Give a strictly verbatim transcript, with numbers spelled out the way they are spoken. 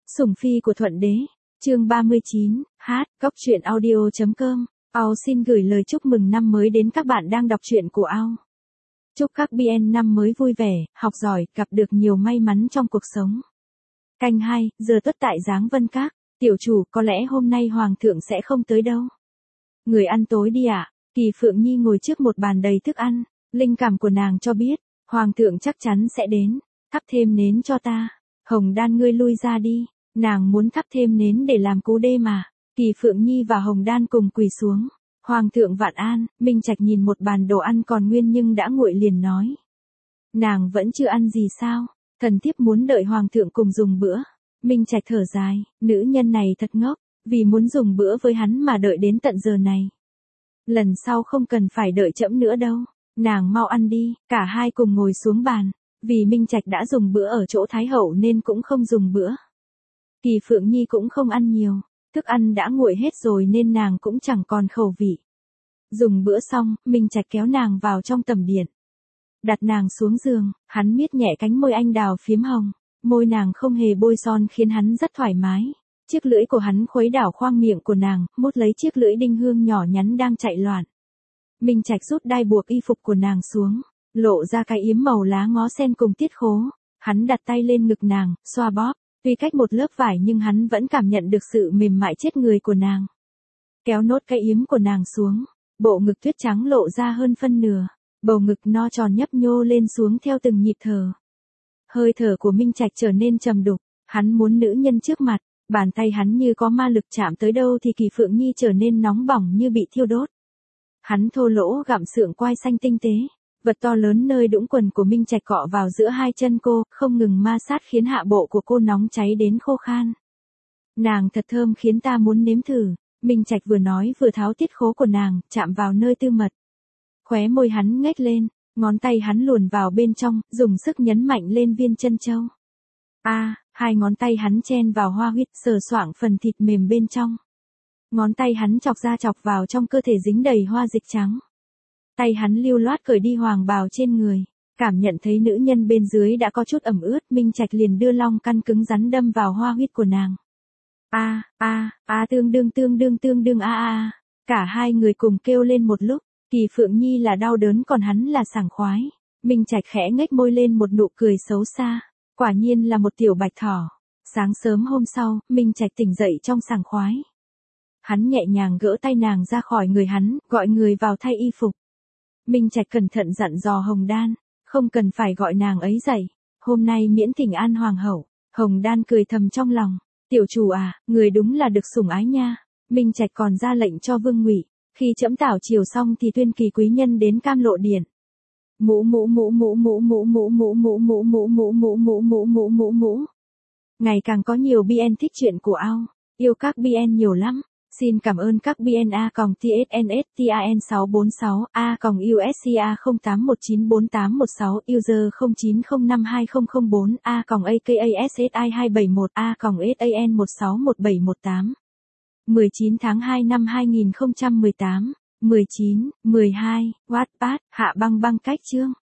Sủng phi của Thuận Đế, chương ba mươi chín, hát, góc truyện audio.com. Ao xin gửi lời chúc mừng năm mới đến các bạn đang đọc truyện của Ao. Chúc các bê en năm mới vui vẻ, học giỏi, gặp được nhiều may mắn trong cuộc sống. Canh hai, giờ tuất tại Giáng Vân Các. Tiểu chủ, có lẽ hôm nay Hoàng thượng sẽ không tới đâu. Người ăn tối đi ạ. À? Kỳ Phượng Nhi ngồi trước một bàn đầy thức ăn. Linh cảm của nàng cho biết, Hoàng thượng chắc chắn sẽ đến. Thắp thêm nến cho ta. Hồng Đan ngươi lui ra đi. Nàng muốn thắp thêm nến để làm cú đê mà. Kỳ Phượng Nhi và Hồng Đan cùng quỳ xuống. Hoàng thượng vạn an. Minh Trạch nhìn một bàn đồ ăn còn nguyên nhưng đã nguội liền nói. Nàng vẫn chưa ăn gì sao? Thần thiếp muốn đợi Hoàng thượng cùng dùng bữa. Minh Trạch thở dài, nữ nhân này thật ngốc, vì muốn dùng bữa với hắn mà đợi đến tận giờ này. Lần sau không cần phải đợi trẫm nữa đâu, nàng mau ăn đi. Cả hai cùng ngồi xuống bàn, vì Minh Trạch đã dùng bữa ở chỗ Thái Hậu nên cũng không dùng bữa. Kỳ Phượng Nhi cũng không ăn nhiều, thức ăn đã nguội hết rồi nên nàng cũng chẳng còn khẩu vị. Dùng bữa xong, Minh Trạch kéo nàng vào trong tầm điện. Đặt nàng xuống giường, hắn miết nhẹ cánh môi anh đào phiếm hồng. Môi nàng không hề bôi son khiến hắn rất thoải mái. Chiếc lưỡi của hắn khuấy đảo khoang miệng của nàng, mút lấy chiếc lưỡi đinh hương nhỏ nhắn đang chạy loạn. Minh Trạch rút đai buộc y phục của nàng xuống, lộ ra cái yếm màu lá ngó sen cùng tiết khố. Hắn đặt tay lên ngực nàng, xoa bóp. Tuy cách một lớp vải nhưng hắn vẫn cảm nhận được sự mềm mại chết người của nàng. Kéo nốt cái yếm của nàng xuống, bộ ngực tuyết trắng lộ ra hơn phân nửa. Bầu ngực no tròn nhấp nhô lên xuống theo từng nhịp thở. Hơi thở của Minh Trạch trở nên trầm đục, hắn muốn nữ nhân trước mặt, bàn tay hắn như có ma lực chạm tới đâu thì Kỳ Phượng Nhi trở nên nóng bỏng như bị thiêu đốt. Hắn thô lỗ gặm sườn quai xanh tinh tế, vật to lớn nơi đũng quần của Minh Trạch cọ vào giữa hai chân cô, không ngừng ma sát khiến hạ bộ của cô nóng cháy đến khô khan. Nàng thật thơm khiến ta muốn nếm thử, Minh Trạch vừa nói vừa tháo tiết khố của nàng, chạm vào nơi tư mật. Khóe môi hắn nhếch lên. Ngón tay hắn luồn vào bên trong, dùng sức nhấn mạnh lên viên chân châu. A, à, hai ngón tay hắn chen vào hoa huyết, sờ soạng phần thịt mềm bên trong. Ngón tay hắn chọc ra chọc vào trong cơ thể dính đầy hoa dịch trắng. Tay hắn lưu loát cởi đi hoàng bào trên người, cảm nhận thấy nữ nhân bên dưới đã có chút ẩm ướt, Minh Trạch liền đưa long căn cứng rắn đâm vào hoa huyết của nàng. A, a, a tương đương tương đương tương đương a a. Cả hai người cùng kêu lên một lúc. Kỳ Phượng Nhi là đau đớn còn hắn là sảng khoái. Minh Trạch khẽ nhếch môi lên một nụ cười xấu xa. Quả nhiên là một tiểu bạch thỏ. Sáng sớm hôm sau, Minh Trạch tỉnh dậy trong sảng khoái. Hắn nhẹ nhàng gỡ tay nàng ra khỏi người hắn, gọi người vào thay y phục. Minh Trạch cẩn thận dặn dò Hồng Đan, không cần phải gọi nàng ấy dậy. Hôm nay miễn thỉnh an hoàng hậu. Hồng Đan cười thầm trong lòng. Tiểu chủ à, người đúng là được sủng ái nha. Minh Trạch còn ra lệnh cho Vương Ngụy. Khi trẫm tảo chiều xong thì tuyên kỳ quý nhân đến Cam Lộ Điện. Mũ mũ mũ mũ mũ mũ mũ mũ mũ mũ mũ mũ mũ mũ mũ mũ mũ mũ. Ngày càng có nhiều bê en thích chuyện của Ao, yêu các bê en nhiều lắm. Xin cảm ơn các bê en A còng tê ét en ét tê a en sáu bốn sáu, A còng u ét xê a không tám một chín bốn tám một sáu, user không chín không năm hai không không bốn, A còng a ca ét ét i hai bảy một, A còng ét a en một sáu một bảy một tám. mười chín tháng hai năm hai nghìn không trăm mười tám, mười chín, mười hai, Wattpad, Hạ Băng Băng cách chương.